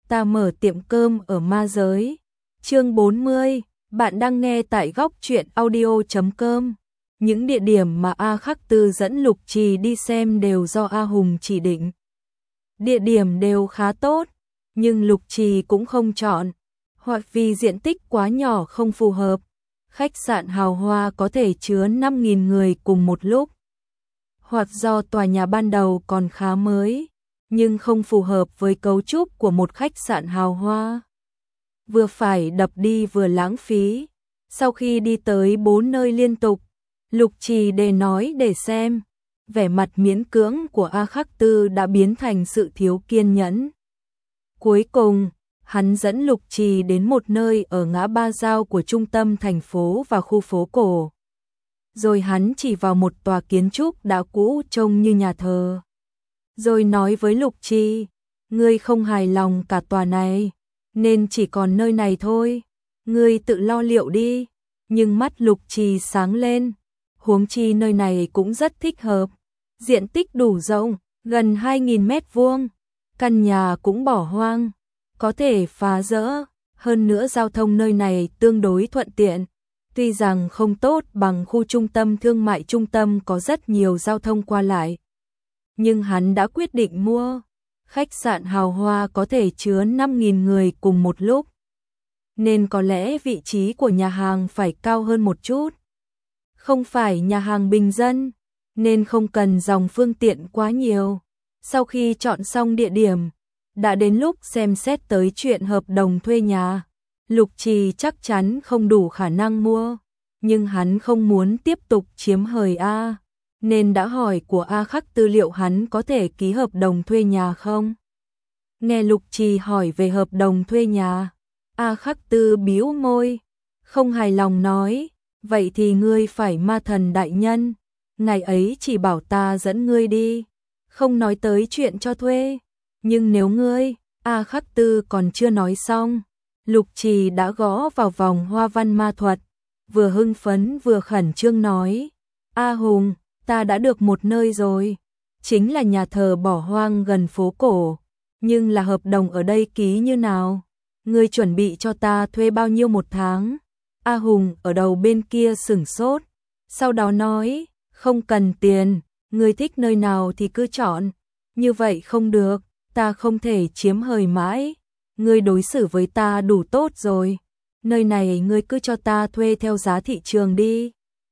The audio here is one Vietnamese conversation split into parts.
ta mở tiệm cơm ở ma giới. Chương 40, bạn đang nghe tại góc truyện audio.com. Những địa điểm mà A Khắc Tư dẫn Lục Trì đi xem đều do A Hùng chỉ định. Địa điểm đều khá tốt, nhưng Lục Trì cũng không chọn, hoặc vì diện tích quá nhỏ không phù hợp. Khách sạn hào hoa có thể chứa 5.000 người cùng một lúc, hoặc do tòa nhà ban đầu còn khá mới, nhưng không phù hợp với cấu trúc của một khách sạn hào hoa. Vừa phải đập đi vừa lãng phí. Sau khi đi tới 4 nơi liên tục, Lục Trì để nói để xem, vẻ mặt miễn cưỡng của A Khắc Tư đã biến thành sự thiếu kiên nhẫn. Cuối cùng, hắn dẫn Lục Trì đến một nơi ở ngã ba giao của trung tâm thành phố và khu phố cổ. Rồi hắn chỉ vào một tòa kiến trúc đã cũ trông như nhà thờ. Rồi nói với Lục Trì, ngươi không hài lòng cả tòa này, nên chỉ còn nơi này thôi, ngươi tự lo liệu đi. Nhưng mắt Lục Trì sáng lên, huống chi nơi này cũng rất thích hợp, diện tích đủ rộng, gần 2.000 mét vuông, căn nhà cũng bỏ hoang, có thể phá dỡ, hơn nữa giao thông nơi này tương đối thuận tiện. Tuy rằng không tốt bằng khu trung tâm thương mại trung tâm có rất nhiều giao thông qua lại, nhưng hắn đã quyết định mua. Khách sạn hào hoa có thể chứa 5.000 người cùng một lúc, nên có lẽ vị trí của nhà hàng phải cao hơn một chút. Không phải nhà hàng bình dân, nên không cần dòng phương tiện quá nhiều. Sau khi chọn xong địa điểm, đã đến lúc xem xét tới chuyện hợp đồng thuê nhà. Lục Trì chắc chắn không đủ khả năng mua, nhưng hắn không muốn tiếp tục chiếm hời A, nên đã hỏi của A Khắc Tư liệu hắn có thể ký hợp đồng thuê nhà không. Nghe Lục Trì hỏi về hợp đồng thuê nhà, A Khắc Tư bĩu môi, không hài lòng nói, vậy thì ngươi phải ma thần đại nhân, ngày ấy chỉ bảo ta dẫn ngươi đi, không nói tới chuyện cho thuê. Nhưng nếu ngươi, A Khắc Tư còn chưa nói xong, Lục Trì đã gõ vào vòng hoa văn ma thuật, vừa hưng phấn vừa khẩn trương nói, A Hùng, ta đã được một nơi rồi, chính là nhà thờ bỏ hoang gần phố cổ, nhưng là hợp đồng ở đây ký như nào? Ngươi chuẩn bị cho ta thuê bao nhiêu một tháng? A Hùng ở đầu bên kia sửng sốt, sau đó nói, không cần tiền, ngươi thích nơi nào thì cứ chọn, như vậy không được, ta không thể chiếm hời mãi, ngươi đối xử với ta đủ tốt rồi, nơi này ngươi cứ cho ta thuê theo giá thị trường đi.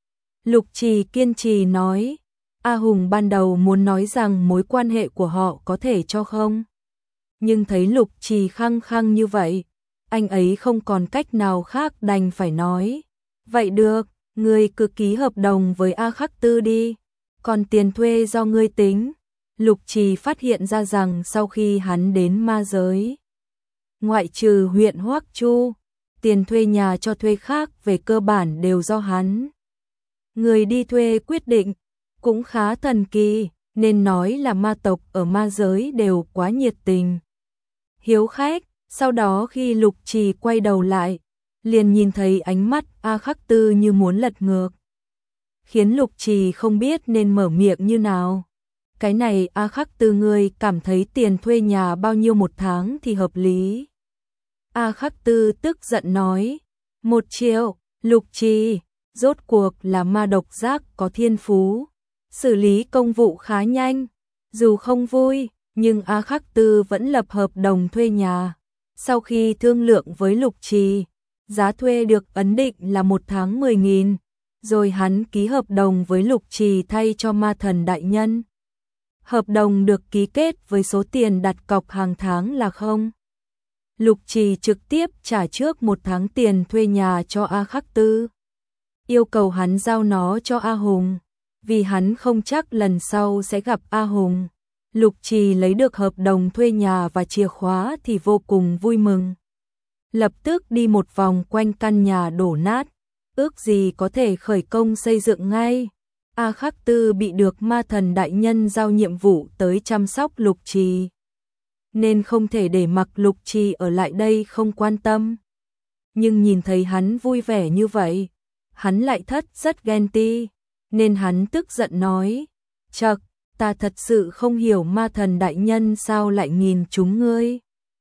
Lục Trì kiên trì nói, A Hùng ban đầu muốn nói rằng mối quan hệ của họ có thể cho không, nhưng thấy Lục Trì khăng khăng như vậy, anh ấy không còn cách nào khác đành phải nói, vậy được, ngươi cứ ký hợp đồng với A Khắc Tư đi, còn tiền thuê do ngươi tính. Lục Trì phát hiện ra rằng sau khi hắn đến ma giới, ngoại trừ huyện Hoắc Chu, tiền thuê nhà cho thuê khác về cơ bản đều do hắn. Người đi thuê quyết định, cũng khá thần kỳ, nên nói là ma tộc ở ma giới đều quá nhiệt tình, hiếu khách. Sau đó khi Lục Trì quay đầu lại, liền nhìn thấy ánh mắt A Khắc Tư như muốn lật ngược, khiến Lục Trì không biết nên mở miệng như nào. Cái này A Khắc Tư ngươi cảm thấy tiền thuê nhà bao nhiêu một tháng thì hợp lý? A Khắc Tư tức giận nói, 1 triệu. Lục Trì, rốt cuộc là ma độc giác có thiên phú, xử lý công vụ khá nhanh, dù không vui, nhưng A Khắc Tư vẫn lập hợp đồng thuê nhà. Sau khi thương lượng với Lục Trì, giá thuê được ấn định là một tháng 10.000, rồi hắn ký hợp đồng với Lục Trì thay cho ma thần đại nhân. Hợp đồng được ký kết với số tiền đặt cọc hàng tháng là không. Lục Trì trực tiếp trả trước 1 tháng tiền thuê nhà cho A Khắc Tư, yêu cầu hắn giao nó cho A Hùng, vì hắn không chắc lần sau sẽ gặp A Hùng. Lục Trì lấy được hợp đồng thuê nhà và chìa khóa thì vô cùng vui mừng. Lập tức đi một vòng quanh căn nhà đổ nát, ước gì có thể khởi công xây dựng ngay. A Khắc Tư bị được ma thần đại nhân giao nhiệm vụ tới chăm sóc Lục Trì, nên không thể để mặc Lục Trì ở lại đây không quan tâm. Nhưng nhìn thấy hắn vui vẻ như vậy, hắn lại rất ghen tị, nên hắn tức giận nói, chậc, ta thật sự không hiểu ma thần đại nhân sao lại nhìn chúng ngươi.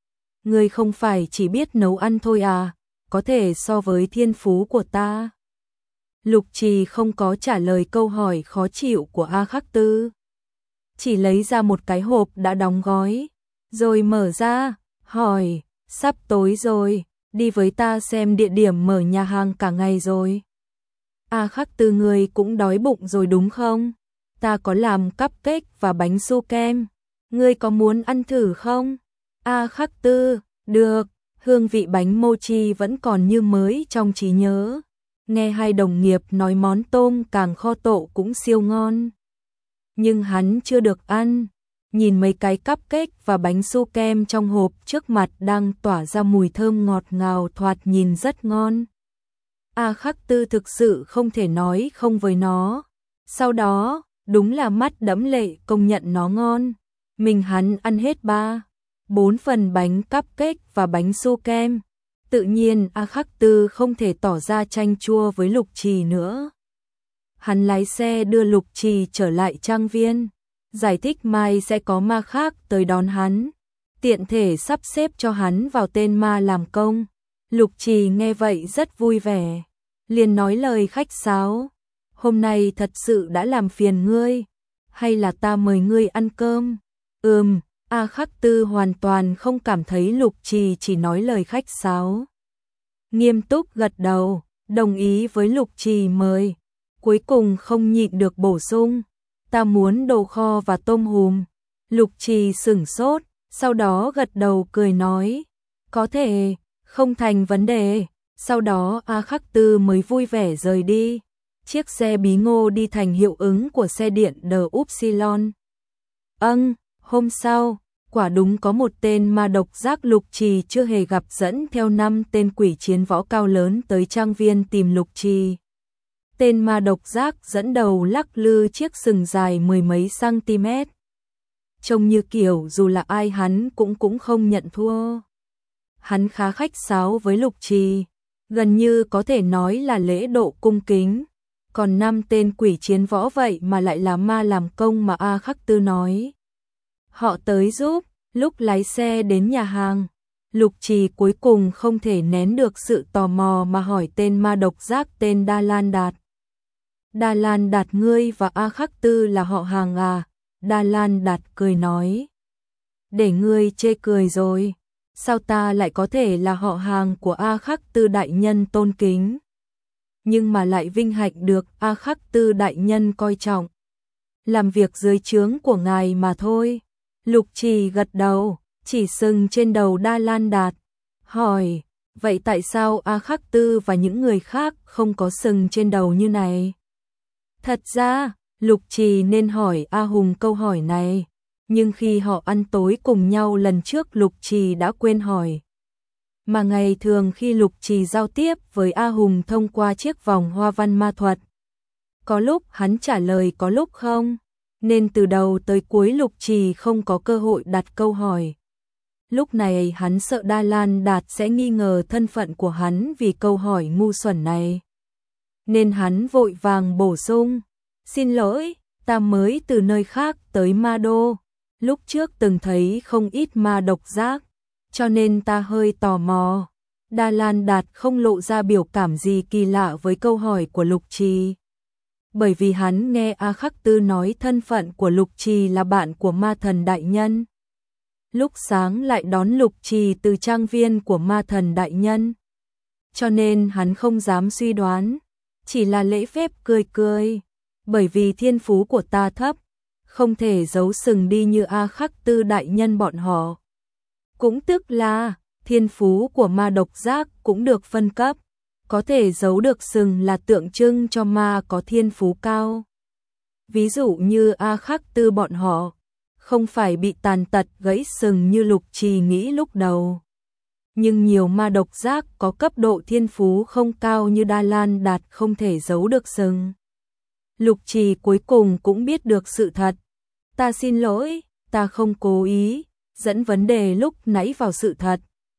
ngươi không phải chỉ biết nấu ăn thôi à, có thể so với thiên phú của ta. Lục Trì không có trả lời câu hỏi khó chịu của A Khắc Tư. Chỉ lấy ra một cái hộp đã đóng gói, rồi mở ra, hỏi, sắp tối rồi, đi với ta xem địa điểm mở nhà hàng cả ngày rồi. A Khắc Tư, ngươi cũng đói bụng rồi đúng không? Ta có làm cupcake và bánh su kem, ngươi có muốn ăn thử không? A Khắc Tư, được, hương vị bánh mochi vẫn còn như mới trong trí nhớ. Nghe hai đồng nghiệp nói món tôm càng kho tộ cũng siêu ngon. Nhưng hắn chưa được ăn, nhìn mấy cái cupcake và bánh su kem trong hộp trước mặt đang tỏa ra mùi thơm ngọt ngào thoạt nhìn rất ngon. A Khắc Tư thực sự không thể nói không với nó. Sau đó, đúng là mắt đẫm lệ công nhận nó ngon. Mình hắn ăn hết 3-4 phần bánh cupcake và bánh su kem. Tự nhiên A Khắc Tư không thể tỏ ra chanh chua với Lục Trì nữa. Hắn lái xe đưa Lục Trì trở lại trang viên, giải thích mai sẽ có ma khác tới đón hắn, tiện thể sắp xếp cho hắn vào tên ma làm công. Lục Trì nghe vậy rất vui vẻ, liền nói lời khách sáo, hôm nay thật sự đã làm phiền ngươi, hay là ta mời ngươi ăn cơm? A Khắc Tư hoàn toàn không cảm thấy Lục Trì chỉ nói lời khách sáo. Nghiêm túc gật đầu, đồng ý với Lục Trì mời. Cuối cùng không nhịn được bổ sung, ta muốn đồ kho và tôm hùm. Lục Trì sửng sốt, sau đó gật đầu cười nói, có thể, không thành vấn đề. Sau đó A Khắc Tư mới vui vẻ rời đi. Chiếc xe bí ngô đi thành hiệu ứng của xe điện The Upsilon. Hôm sau, quả đúng có một tên ma độc giác Lục Trì chưa hề gặp dẫn theo 5 tên quỷ chiến võ cao lớn tới trang viên tìm Lục Trì. Tên ma độc giác dẫn đầu lắc lư chiếc sừng dài mười mấy cm. Trông như kiểu dù là ai hắn cũng không nhận thua. Hắn khá khách sáo với Lục Trì, gần như có thể nói là lễ độ cung kính. Còn 5 tên quỷ chiến võ vậy mà lại là ma làm công mà A Khắc Tư nói. Họ tới giúp, lúc lái xe đến nhà hàng, Lục Trì cuối cùng không thể nén được sự tò mò mà hỏi tên ma độc giác tên Đa Lan Đạt. Đa Lan Đạt, ngươi và A Khắc Tư là họ hàng à? Đa Lan Đạt cười nói. Để ngươi chê cười rồi, sao ta lại có thể là họ hàng của A Khắc Tư đại nhân tôn kính, nhưng mà lại vinh hạnh được A Khắc Tư đại nhân coi trọng. Làm việc dưới trướng của ngài mà thôi. Lục Trì gật đầu, chỉ sừng trên đầu Đa Lan Đạt, hỏi, vậy tại sao A Khắc Tư và những người khác không có sừng trên đầu như này? Thật ra, Lục Trì nên hỏi A Hùng câu hỏi này, nhưng khi họ ăn tối cùng nhau lần trước Lục Trì đã quên hỏi. Mà ngày thường khi Lục Trì giao tiếp với A Hùng thông qua chiếc vòng hoa văn ma thuật, có lúc hắn trả lời có lúc không, nên từ đầu tới cuối Lục Trì không có cơ hội đặt câu hỏi. Lúc này hắn sợ Đa Lan Đạt sẽ nghi ngờ thân phận của hắn vì câu hỏi ngu xuẩn này. Nên hắn vội vàng bổ sung, xin lỗi, ta mới từ nơi khác tới Ma Đô, lúc trước từng thấy không ít ma độc giác, cho nên ta hơi tò mò. Đa Lan Đạt không lộ ra biểu cảm gì kỳ lạ với câu hỏi của Lục Trì, bởi vì hắn nghe A Khắc Tư nói thân phận của Lục Trì là bạn của ma thần đại nhân. Lúc sáng lại đón Lục Trì từ trang viên của ma thần đại nhân, cho nên hắn không dám suy đoán, chỉ là lễ phép cười cười, bởi vì thiên phú của ta thấp, không thể giấu sừng đi như A Khắc Tư đại nhân bọn họ. Cũng tức là, thiên phú của ma độc giác cũng được phân cấp, có thể giấu được sừng là tượng trưng cho ma có thiên phú cao. Ví dụ như A Khắc Tư bọn họ, không phải bị tàn tật gãy sừng như Lục Trì nghĩ lúc đầu. Nhưng nhiều ma độc giác có cấp độ thiên phú không cao như Đa Lan Đạt không thể giấu được sừng. Lục Trì cuối cùng cũng biết được sự thật. Ta xin lỗi, ta không cố ý, dẫn vấn đề lúc nãy vào sự thật.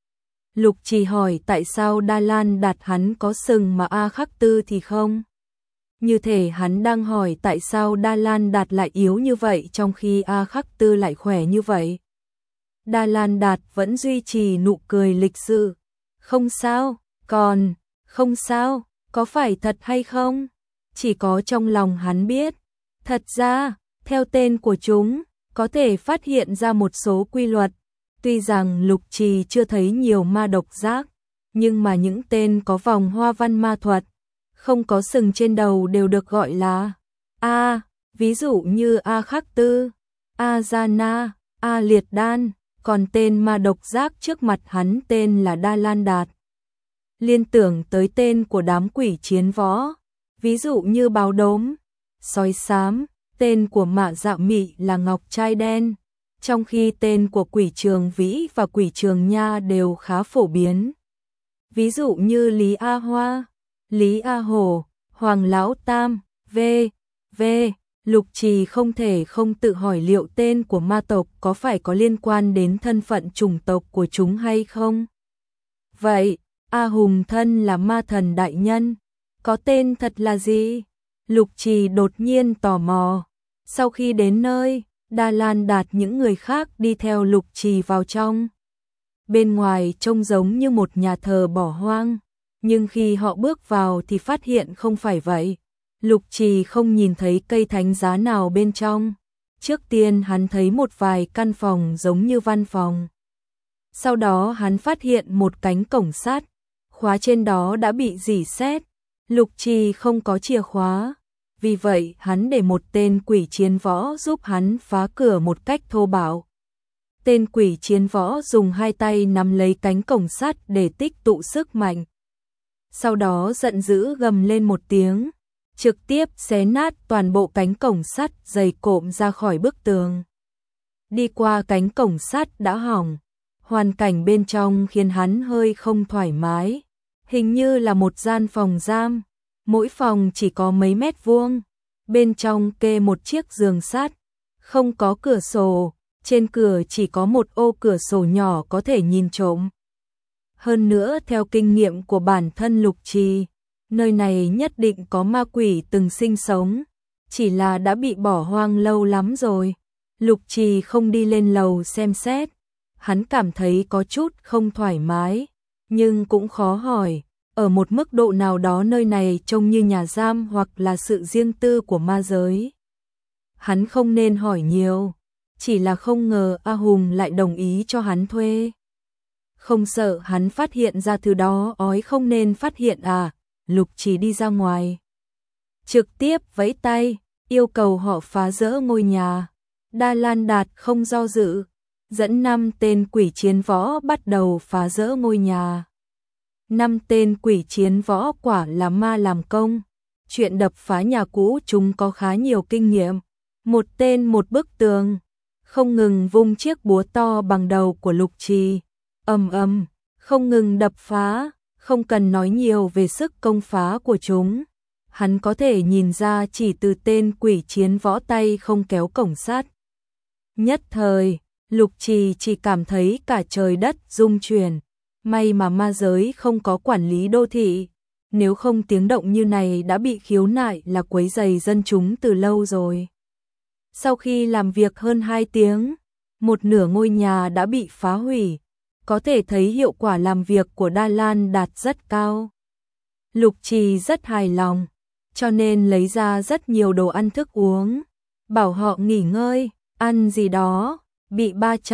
Lục Trì hỏi tại sao Đa Lan Đạt hắn có sừng mà A Khắc Tư thì không. Như thể hắn đang hỏi tại sao Đa Lan Đạt lại yếu như vậy trong khi A Khắc Tư lại khỏe như vậy. Đa Lan Đạt vẫn duy trì nụ cười lịch sự. Không sao, không sao, có phải thật hay không? Chỉ có trong lòng hắn biết. Thật ra, theo tên của chúng, có thể phát hiện ra một số quy luật. Tuy rằng Lục Trì chưa thấy nhiều ma độc giác, nhưng mà những tên có vòng hoa văn ma thuật, không có sừng trên đầu đều được gọi là A, ví dụ như A Khắc Tư, A Gia Na, A Liệt Đan, còn tên ma độc giác trước mặt hắn tên là Đa Lan Đạt. Liên tưởng tới tên của đám quỷ chiến võ, ví dụ như báo đốm, sói xám, tên của Mạ Dạo Mị là Ngọc Trai Đen, trong khi tên của quỷ Trường Vĩ và quỷ Trường Nha đều khá phổ biến. Ví dụ như Lý A Hoa, Lý A Hổ, Hoàng Lão Tam, v. Lục Trì không thể không tự hỏi liệu tên của ma tộc có phải có liên quan đến thân phận chủng tộc của chúng hay không. Vậy, A Hùng thân là ma thần đại nhân, có tên thật là gì? Lục Trì đột nhiên tò mò. Sau khi đến nơi, Đa Lan Đạt những người khác đi theo Lục Trì vào trong. Bên ngoài trông giống như một nhà thờ bỏ hoang, nhưng khi họ bước vào thì phát hiện không phải vậy. Lục Trì không nhìn thấy cây thánh giá nào bên trong. Trước tiên hắn thấy một vài căn phòng giống như văn phòng. Sau đó hắn phát hiện một cánh cổng sắt, khóa trên đó đã bị rỉ sét. Lục Trì không có chìa khóa, vì vậy hắn để một tên quỷ chiến võ giúp hắn phá cửa một cách thô bạo. Tên quỷ chiến võ dùng hai tay nắm lấy cánh cổng sắt để tích tụ sức mạnh. Sau đó giận dữ gầm lên một tiếng, trực tiếp xé nát toàn bộ cánh cổng sắt dày cộm ra khỏi bức tường. Đi qua cánh cổng sắt đã hỏng, hoàn cảnh bên trong khiến hắn hơi không thoải mái. Hình như là một gian phòng giam, mỗi phòng chỉ có mấy mét vuông, bên trong kê một chiếc giường sắt, không có cửa sổ, trên cửa chỉ có một ô cửa sổ nhỏ có thể nhìn trộm. Hơn nữa theo kinh nghiệm của bản thân Lục Trì, nơi này nhất định có ma quỷ từng sinh sống, chỉ là đã bị bỏ hoang lâu lắm rồi. Lục Trì không đi lên lầu xem xét, hắn cảm thấy có chút không thoải mái, nhưng cũng khó hỏi. Ở một mức độ nào đó nơi này trông như nhà giam hoặc là sự riêng tư của ma giới. Hắn không nên hỏi nhiều, chỉ là không ngờ A Hùng lại đồng ý cho hắn thuê. Không sợ hắn phát hiện ra thứ đó ói không nên phát hiện à? Lục Trì đi ra ngoài, trực tiếp vẫy tay, yêu cầu họ phá rỡ ngôi nhà. Đa Lan Đạt không do dự, dẫn 5 tên quỷ chiến võ bắt đầu phá rỡ ngôi nhà. 5 tên quỷ chiến võ quả là ma làm công, chuyện đập phá nhà cũ chúng có khá nhiều kinh nghiệm. Một tên một bức tường, không ngừng vung chiếc búa to bằng đầu của Lục Trì, ầm ầm, không ngừng đập phá, không cần nói nhiều về sức công phá của chúng. Hắn có thể nhìn ra chỉ từ tên quỷ chiến võ tay không kéo cổng sắt. Nhất thời, Lục Trì chỉ cảm thấy cả trời đất rung chuyển. May mà ma giới không có quản lý đô thị, nếu không tiếng động như này đã bị khiếu nại là quấy rầy dân chúng từ lâu rồi. Sau khi làm việc hơn 2 tiếng, một nửa ngôi nhà đã bị phá hủy, có thể thấy hiệu quả làm việc của Đa Lan Đạt rất cao. Lục Trì rất hài lòng, cho nên lấy ra rất nhiều đồ ăn thức uống, bảo họ nghỉ ngơi, ăn gì đó, bị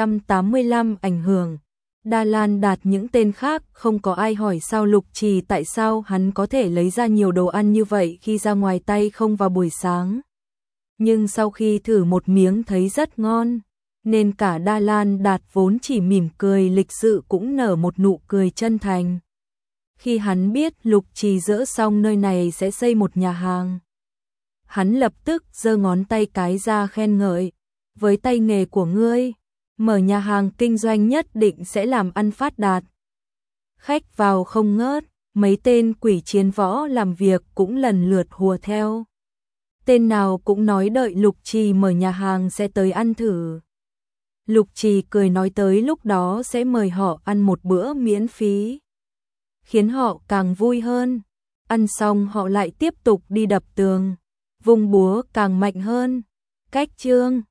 385 ảnh hưởng. Đa Lan Đạt những tên khác không có ai hỏi sao Lục Trì tại sao hắn có thể lấy ra nhiều đồ ăn như vậy khi ra ngoài tay không vào buổi sáng. Nhưng sau khi thử một miếng thấy rất ngon, nên cả Đa Lan Đạt vốn chỉ mỉm cười lịch sự cũng nở một nụ cười chân thành. Khi hắn biết Lục Trì dỡ xong nơi này sẽ xây một nhà hàng, hắn lập tức giơ ngón tay cái ra khen ngợi, với tay nghề của ngươi, mở nhà hàng kinh doanh nhất định sẽ làm ăn phát đạt. Khách vào không ngớt, mấy tên quỷ chiến võ làm việc cũng lần lượt hùa theo. Tên nào cũng nói đợi Lục Trì mở nhà hàng sẽ tới ăn thử. Lục Trì cười nói tới lúc đó sẽ mời họ ăn một bữa miễn phí, khiến họ càng vui hơn. Ăn xong họ lại tiếp tục đi đập tường, vung búa càng mạnh hơn. Cách chương